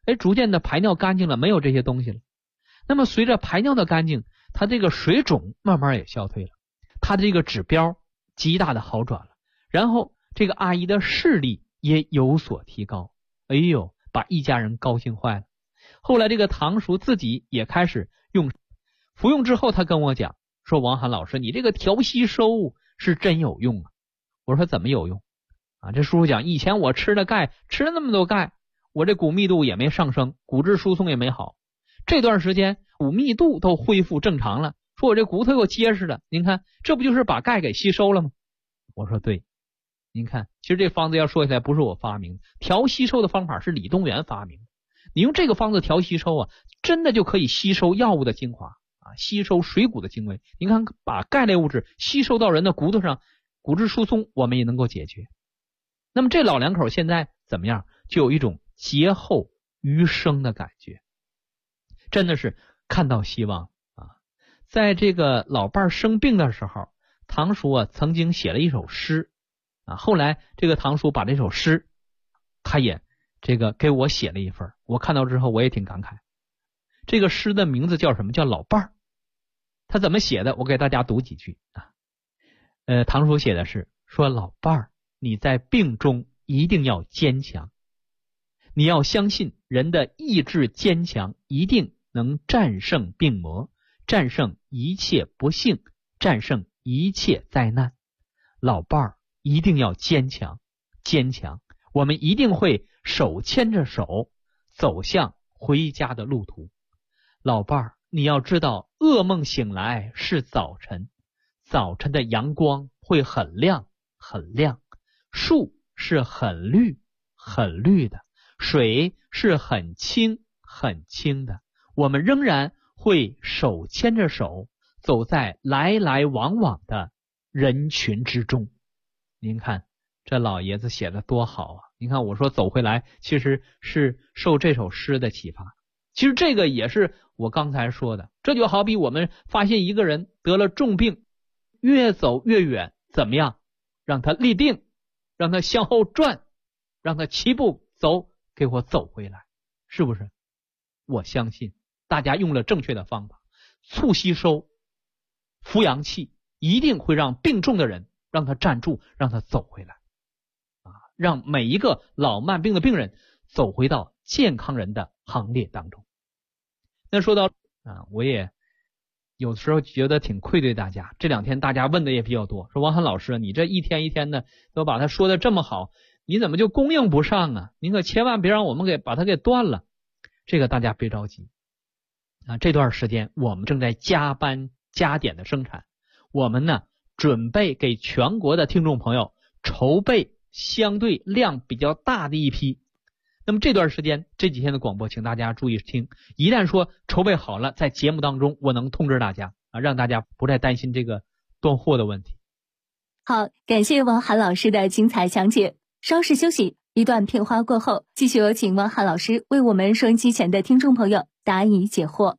逐渐的排尿干净了，没有这些东西了。那么随着排尿的干净，他这个水肿慢慢也消退了，他的这个指标极大的好转了，然后这个阿姨的视力也有所提高。哎呦，把一家人高兴坏了。后来这个堂叔自己也开始用，服用之后他跟我讲说，王涵老师，你这个调吸收是真有用啊。我说怎么有用啊？这叔叔讲，以前我吃了钙，吃了那么多钙，我这骨密度也没上升，骨质疏松也没好，这段时间骨密度都恢复正常了，说我这骨头又结实了，您看这不就是把钙给吸收了吗？我说对。您看，其实这方子要说起来不是我发明的，调吸收的方法是李东垣发明的。你用这个方子调吸收啊，真的就可以吸收药物的精华啊，吸收水谷的精微。您看，把钙类物质吸收到人的骨头上，骨质疏松我们也能够解决。那么这老两口现在怎么样？就有一种劫后余生的感觉，真的是看到希望啊！在这个老伴儿生病的时候，堂叔啊曾经写了一首诗啊，后来这个堂叔把这首诗，他也这个给我写了一份，我看到之后我也挺感慨。这个诗的名字叫什么？叫老伴儿。他怎么写的？我给大家读几句啊。堂叔写的是说，老伴儿，你在病中一定要坚强，你要相信人的意志坚强，一定能战胜病魔，战胜一切不幸，战胜一切灾难。老伴儿一定要坚强，坚强，我们一定会手牵着手走向回家的路途。老伴儿，你要知道，噩梦醒来是早晨，早晨的阳光会很亮很亮，树是很绿很绿的，水是很清很清的，我们仍然会手牵着手走在来来往往的人群之中。您看这老爷子写的多好啊！您看我说走回来，其实是受这首诗的启发。其实这个也是我刚才说的，这就好比我们发现一个人得了重病，越走越远，怎么样让他立定，让他向后转，让他齐步走，给我走回来，是不是？我相信大家用了正确的方法，促吸收扶阳气，一定会让病重的人让他站住，让他走回来啊，让每一个老慢病的病人走回到健康人的行列当中。那说到啊，我也有时候觉得挺愧对大家，这两天大家问的也比较多，说王涵老师，你这一天一天的都把它说的这么好，你怎么就供应不上啊？您可千万别让我们把它给断了。这个大家别着急啊，这段时间我们正在加班加点的生产，我们呢准备给全国的听众朋友筹备相对量比较大的一批。那么这段时间这几天的广播请大家注意听，一旦说筹备好了，在节目当中我能通知大家啊，让大家不再担心这个断货的问题。 好，感谢王涵老师的精彩讲解。稍事休息，一段片花过后，继续有请王涵老师为我们收音机前的听众朋友答疑解惑。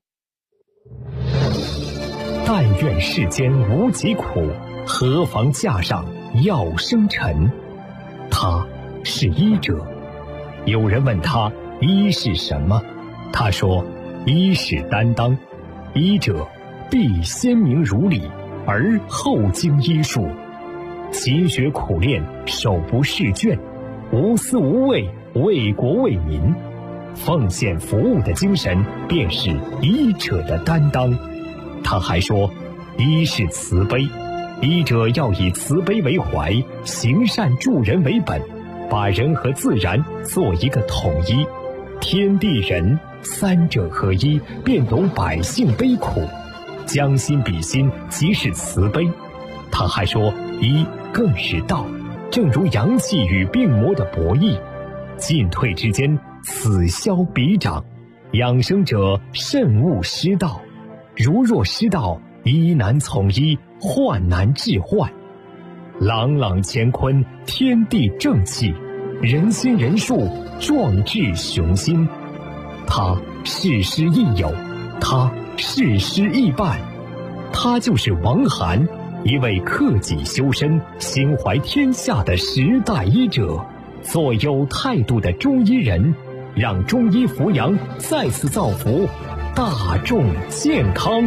但愿世间无疾苦，何妨架上药生尘。他是医者。有人问他医是什么，他说医是担当，医者必先明如理，而后经医术，勤学苦练，手不释卷，无私无畏，为国为民，奉献服务的精神便是医者的担当。他还说医是慈悲，医者要以慈悲为怀，行善助人为本，把人和自然做一个统一，天地人三者合一，便懂百姓悲苦，将心比心，即是慈悲。他还说医更是道，正如阳气与病魔的博弈，进退之间此消彼长，养生者慎勿失道，如若失道，医难从医，患难治患。朗朗乾坤，天地正气，人心人术，壮志雄心。他事师亦友，他事师亦伴，他就是王涵，一位克己修身、心怀天下的时代医者，做有态度的中医人， 让中医扶阳再次造福大众健康。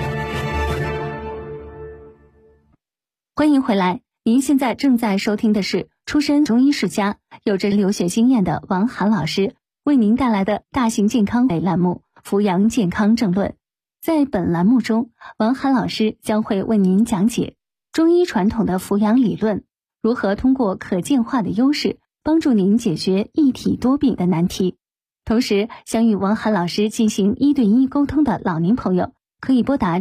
欢迎回来，您现在正在收听的是出身中医世家、有着留学经验的王涵老师为您带来的大型健康类栏目《扶阳健康正论》。在本栏目中，王涵老师将会为您讲解中医传统的扶阳理论，如何通过可见化的优势帮助您解决一体多病的难题。同时，想与王涵老师进行1对1沟通的老年朋友，可以拨打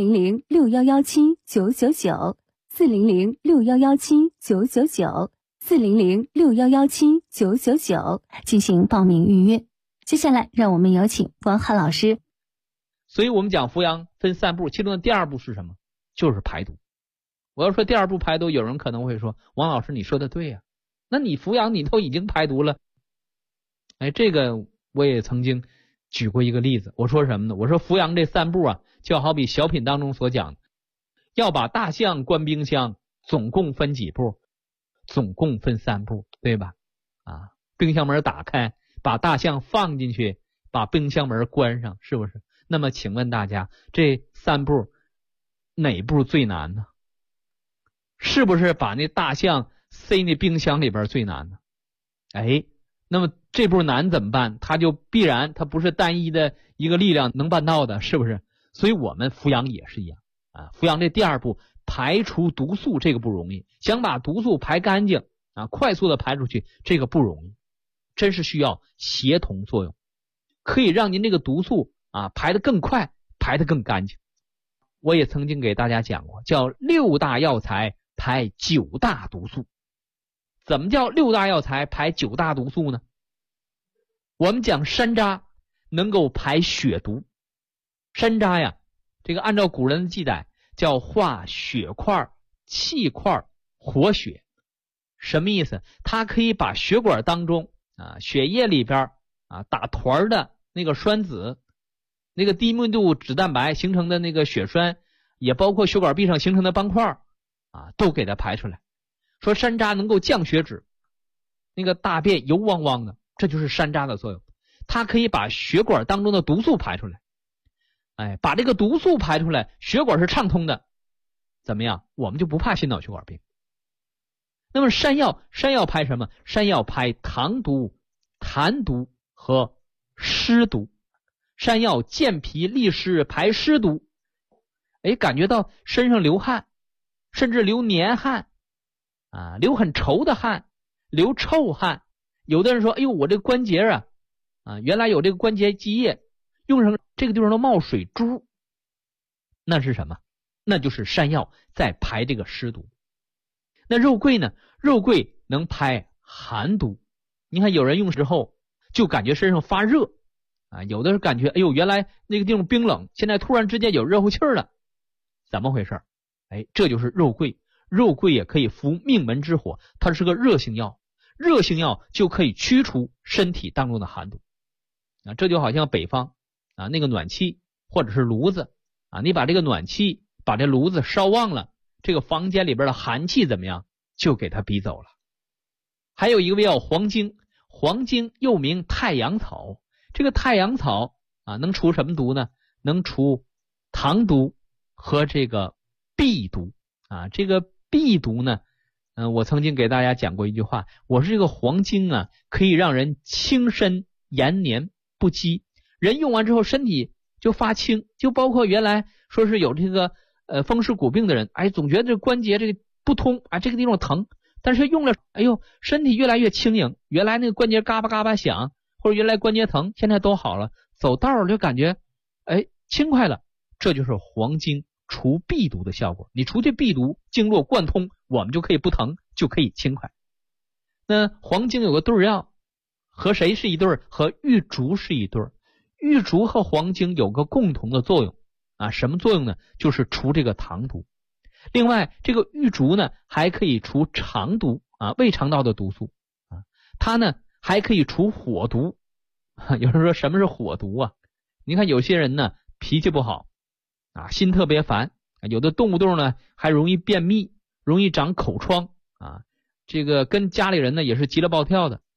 400-6117-999。400-6117-999，400-6117-999进行报名预约。接下来，让我们有请王涵老师。 所以我们讲扶阳分3步，其中的第2步是什么？就是排毒。我要说第2步排毒，有人可能会说，王老师你说的对呀，那你扶阳你都已经排毒了。这个我也曾经举过一个例子，我说什么呢？我说扶阳这3步啊，就好比小品当中所讲的，要把大象关冰箱，总共分几步？总共分3步，对吧？冰箱门打开，把大象放进去，把冰箱门关上，是不是？那么请问大家，这3步哪步最难呢？是不是把那大象塞那冰箱里边最难呢？那么这步难怎么办？它就必然它不是单一的一个力量能办到的，是不是？所以我们扶阳也是一样。扶阳这第2步排除毒素，这个不容易，想把毒素排干净快速的排出去，这个不容易，真是需要协同作用，可以让您这个毒素排得更快，排得更干净。我也曾经给大家讲过，叫6大药材排9大毒素。怎么叫6大药材排9大毒素呢？我们讲山楂能够排血毒。山楂呀，这个按照古人的记载叫化血块、气块、活血。什么意思？它可以把血管当中血液里边打团的那个栓子，那个低密度脂蛋白形成的那个血栓，也包括血管壁上形成的斑块都给它排出来。说山楂能够降血脂，那个大便油汪汪的，这就是山楂的作用。它可以把血管当中的毒素排出来，把这个毒素排出来，血管是畅通的，怎么样？我们就不怕心脑血管病。那么山药排什么？山药排糖毒、痰毒和湿毒。山药健脾利湿，排湿毒。感觉到身上流汗，甚至流黏汗流很稠的汗，流臭汗。有的人说，我这个关节原来有这个关节积液，用上这个地方都冒水珠，那是什么？那就是山药在排这个湿毒。那肉桂呢？肉桂能排寒毒。你看有人用之后就感觉身上发热有的是感觉原来那个地方冰冷，现在突然之间有热乎气儿了，怎么回事？这就是肉桂。肉桂也可以扶命门之火，它是个热性药，热性药就可以驱除身体当中的寒毒这就好像北方那个暖气或者是炉子你把这个暖气把这炉子烧旺了，这个房间里边的寒气怎么样？就给它逼走了。还有一个药黄精，黄精又名太阳草。这个太阳草能除什么毒呢？能除糖毒和这个痹毒这个痹毒呢我曾经给大家讲过一句话，我说这个黄精可以让人轻身延年不饥，人用完之后身体就发轻，就包括原来说是有这个风湿骨病的人总觉得这关节这个不通这个地方疼，但是用了身体越来越轻盈，原来那个关节嘎巴嘎巴响，或者原来关节疼现在都好了，走道就感觉轻快了。这就是黄精除痹毒的效果，你除去痹毒，经络贯通，我们就可以不疼，就可以轻快。那黄精有个对药，和谁是一对？和玉竹是一对。玉竹和黄精有个共同的作用什么作用呢？就是除这个糖毒。另外这个玉竹呢还可以除肠毒胃肠道的毒素它呢还可以除火毒有人说什么是火毒你看有些人呢脾气不好心特别烦，有的动不动呢还容易便秘，容易长口疮这个跟家里人呢也是急了暴跳的，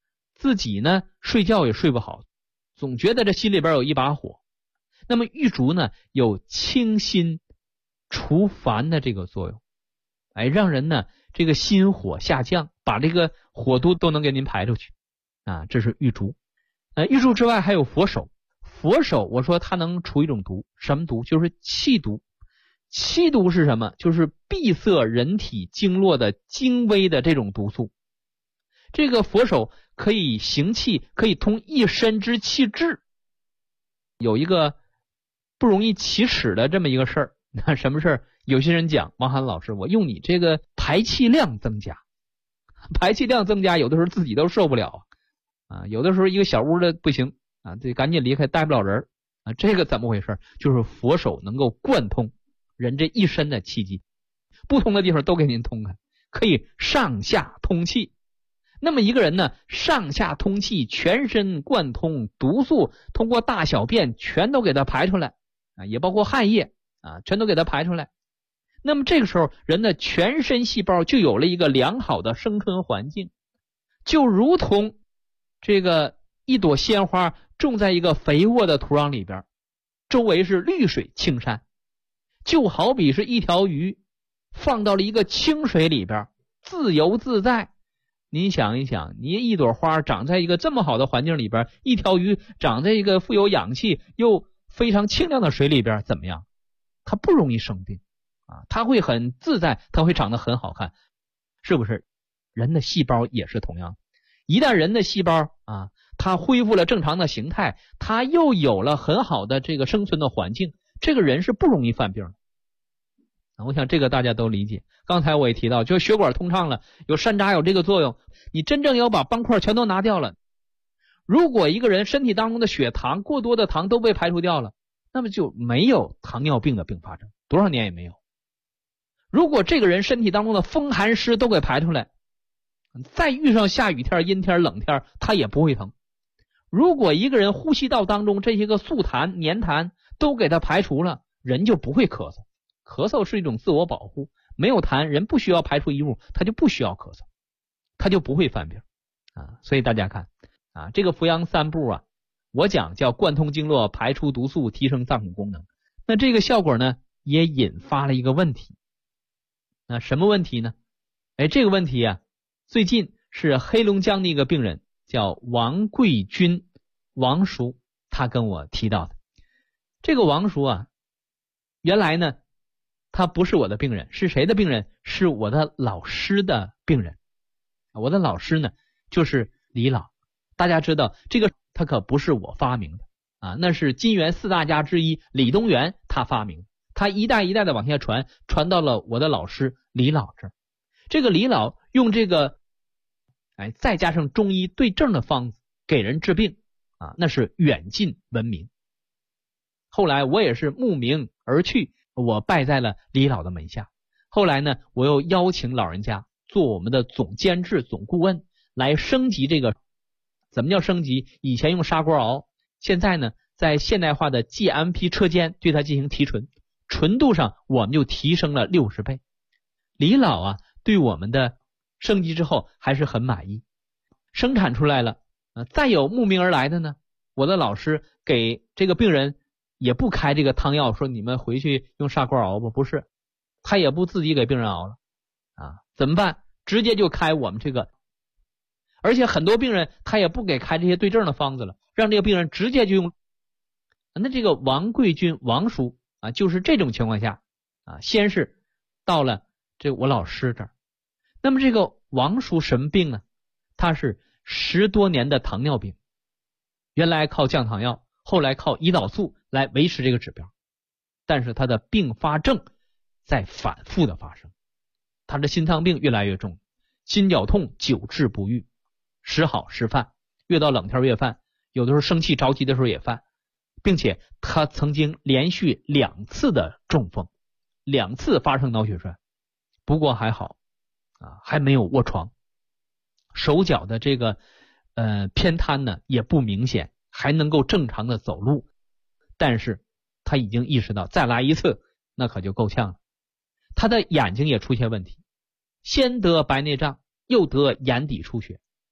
自己呢睡觉也睡不好，总觉得这心里边有一把火。那么玉竹呢有清心除烦的这个作用，让人呢这个心火下降，把这个火都能给您排出去啊，这是玉竹。玉竹之外还有佛手，佛手我说它能除一种毒，什么毒？就是气毒。气毒是什么？就是闭塞人体经络的精微的这种毒素。这个佛手可以行气，可以通一身之气滞。有一个不容易启齿的这么一个事儿，那什么事儿？有些人讲，王涵老师，我用你这个排气量增加，排气量增加，有的时候自己都受不了啊，有的时候一个小屋的不行啊，得赶紧离开，带不了人啊，这个怎么回事？就是佛手能够贯通人这一身的气机，不通的地方都给您通开，可以上下通气。那么一个人呢，上下通气，全身贯通，毒素通过大小便全都给它排出来啊，也包括汗液啊，全都给它排出来。那么这个时候人的全身细胞就有了一个良好的生存环境，就如同这个一朵鲜花种在一个肥沃的土壤里边，周围是绿水青山，就好比是一条鱼放到了一个清水里边，自由自在。您想一想，你一朵花长在一个这么好的环境里边，一条鱼长在一个富有氧气又非常清亮的水里边，怎么样？它不容易生病啊，它会很自在，它会长得很好看，是不是？人的细胞也是同样，一旦人的细胞啊，它恢复了正常的形态，它又有了很好的这个生存的环境，这个人是不容易犯病的。我想这个大家都理解。刚才我也提到，就血管通畅了，有山楂有这个作用，你真正要把斑块全都拿掉了，如果一个人身体当中的血糖过多的糖都被排除掉了，那么就没有糖尿病的并发症，多少年也没有。如果这个人身体当中的风寒湿都给排出来，再遇上下雨天阴天冷天他也不会疼。如果一个人呼吸道当中这些个素痰黏痰都给他排除了，人就不会咳嗽。咳嗽是一种自我保护，没有痰，人不需要排出异物，他就不需要咳嗽，他就不会犯病啊。所以大家看啊，这个扶阳三步啊，我讲叫贯通经络，排出毒素，提升脏腑功能。那这个效果呢，也引发了一个问题。那什么问题呢？这个问题啊，最近是黑龙江的一个病人叫王贵军，王叔，他跟我提到的。这个王叔啊，原来呢他不是我的病人，是谁的病人？是我的老师的病人。我的老师呢就是李老。大家知道这个他可不是我发明的啊，那是金元四大家之一李东垣他发明的，他一代一代的往下传，传到了我的老师李老这儿。这个李老用这个再加上中医对症的方子给人治病啊，那是远近闻名。后来我也是慕名而去，我拜在了李老的门下。后来呢，我又邀请老人家做我们的总监制、总顾问，来升级这个。怎么叫升级？以前用砂锅熬，现在呢，在现代化的 GMP 车间对它进行提纯，纯度上我们就提升了60倍。李老啊，对我们的升级之后还是很满意，生产出来了。再有慕名而来的呢，我的老师给这个病人也不开这个汤药，说你们回去用砂锅熬吧，不是，他也不自己给病人熬了啊，怎么办？直接就开我们这个，而且很多病人他也不给开这些对症的方子了，让这个病人直接就用。那这个王贵军王叔啊，就是这种情况下啊，先是到了这我老师这儿。那么这个王叔什么病呢？他是10多年的糖尿病，原来靠降糖药，后来靠胰岛素来维持这个指标，但是他的并发症在反复的发生，他的心脏病越来越重，心绞痛久治不愈，时好时犯，越到冷天越犯，有的时候生气着急的时候也犯，并且他曾经连续2次的中风，2次发生脑血栓，不过还好啊，还没有卧床，手脚的这个偏瘫呢也不明显，还能够正常的走路，但是他已经意识到再来一次那可就够呛了。他的眼睛也出现问题，先得白内障，又得眼底出血，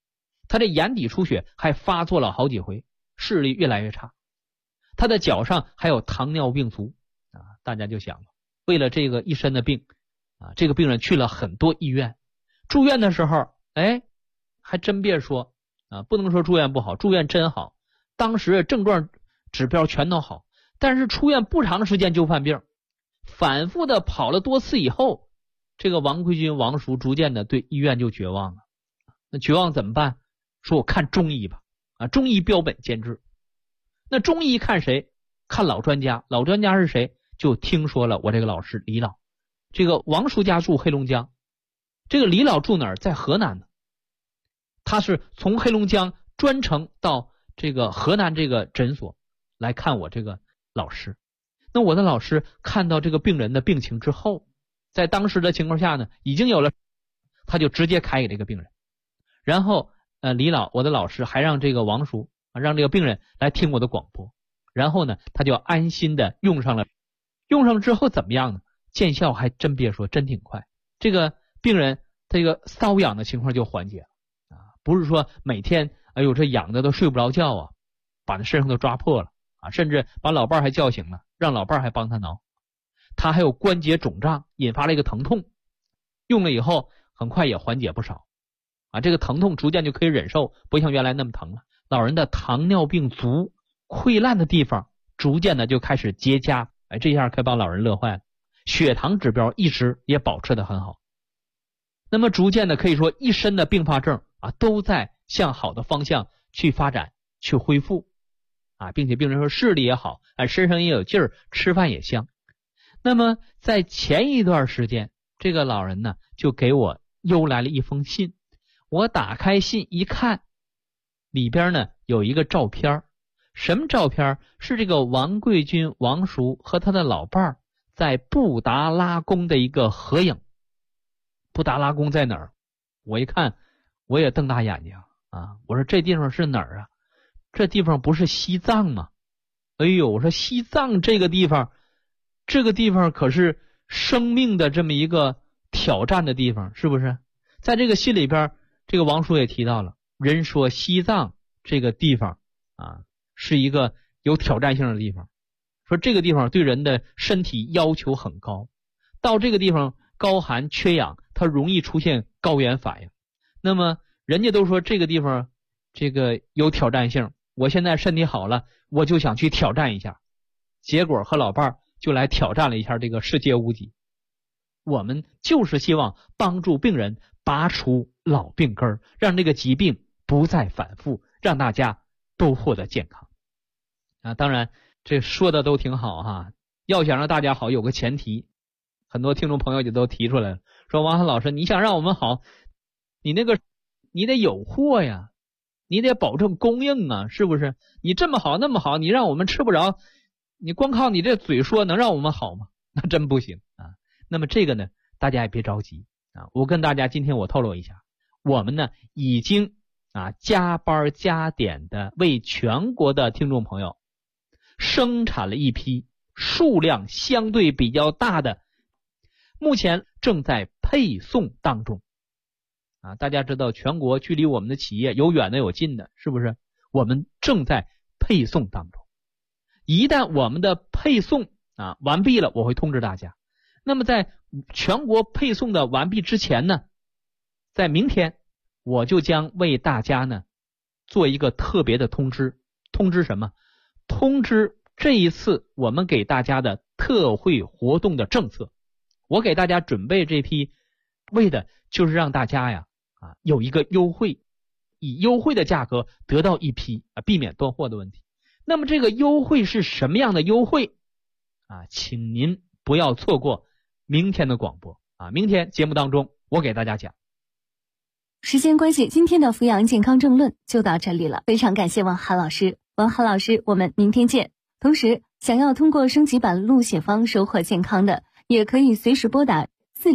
他这眼底出血还发作了好几回，视力越来越差。他的脚上还有糖尿病足啊，大家就想了，为了这个一身的病啊，这个病人去了很多医院，住院的时候，还真别说啊，不能说住院不好，住院真好，当时症状指标全都好，但是出院不长时间就犯病，反复的跑了多次以后，这个王奎军王叔逐渐的对医院就绝望了。那绝望怎么办？说我看中医吧，啊，中医标本兼治。那中医看谁？看老专家。老专家是谁？就听说了我这个老师李老。这个王叔家住黑龙江，这个李老住哪儿？在河南呢。他是从黑龙江专程到这个河南这个诊所来看我这个老师。那我的老师看到这个病人的病情之后，在当时的情况下呢，已经有了，他就直接开给这个病人。然后我的老师还让这个王叔让这个病人来听我的广播，然后呢他就安心的用上了。用上之后怎么样呢？见效还真别说，真挺快。这个病人这个瘙痒的情况就缓解了啊，不是说每天这痒的都睡不着觉啊，把他身上都抓破了啊，甚至把老伴还叫醒了，让老伴还帮他挠。他还有关节肿胀引发了一个疼痛，用了以后很快也缓解不少啊，这个疼痛逐渐就可以忍受，不像原来那么疼了。老人的糖尿病足溃烂的地方逐渐的就开始结痂，这下可把老人乐坏了。血糖指标一直也保持得很好。那么逐渐的可以说一身的并发症啊都在向好的方向去发展去恢复啊，并且病人说视力也好，身上也有劲儿，吃饭也香。那么在前一段时间，这个老人呢就给我邮来了一封信。我打开信一看，里边呢有一个照片。什么照片？是这个王贵军王叔和他的老伴儿在布达拉宫的一个合影。布达拉宫在哪儿？我一看我也瞪大眼睛啊，我说这地方是哪儿啊？这地方不是西藏吗？我说西藏这个地方可是生命的这么一个挑战的地方，是不是？在这个信里边，这个王叔也提到了，人说西藏这个地方啊是一个有挑战性的地方，说这个地方对人的身体要求很高，到这个地方高寒缺氧，它容易出现高原反应。那么人家都说这个地方这个有挑战性，我现在身体好了，我就想去挑战一下，结果和老伴儿就来挑战了一下这个世界屋脊。我们就是希望帮助病人拔除老病根，让这个疾病不再反复，让大家都获得健康啊。当然这说的都挺好哈，要想让大家好有个前提，很多听众朋友就都提出来了，说王涵老师，你想让我们好，你得有货呀，你得保证供应啊，是不是？你这么好那么好，你让我们吃不着，你光靠你这嘴说能让我们好吗？那真不行啊。那么这个呢大家也别着急啊，我跟大家今天我透露一下，我们呢已经加班加点的为全国的听众朋友生产了一批数量相对比较大的，目前正在配送当中啊。大家知道全国距离我们的企业有远的有近的，是不是？我们正在配送当中，一旦我们的配送完毕了，我会通知大家。那么在全国配送的完毕之前呢，在明天我就将为大家呢做一个特别的通知。通知什么？通知这一次我们给大家的特惠活动的政策。我给大家准备这批，为的就是让大家有一个优惠，以优惠的价格得到一批避免断货的问题。那么这个优惠是什么样的优惠请您不要错过明天的广播明天节目当中我给大家讲。 时间关系，今天的扶阳健康政论就到这里了，非常感谢王涵老师。王涵老师，我们明天见。同时想要通过升级版录写方收获健康的，也可以随时拨打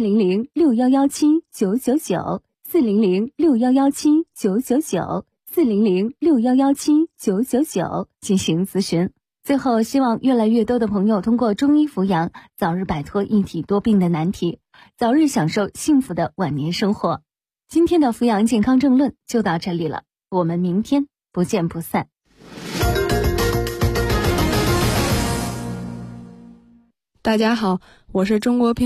400-6117-999 400-6117-999 400-6117-999进行咨询。最后希望越来越多的朋友通过中医扶阳早日摆脱一体多病的难题，早日享受幸福的晚年生活。今天的扶阳健康政论就到这里了。 我们明天不见不散。 大家好，我是中国乒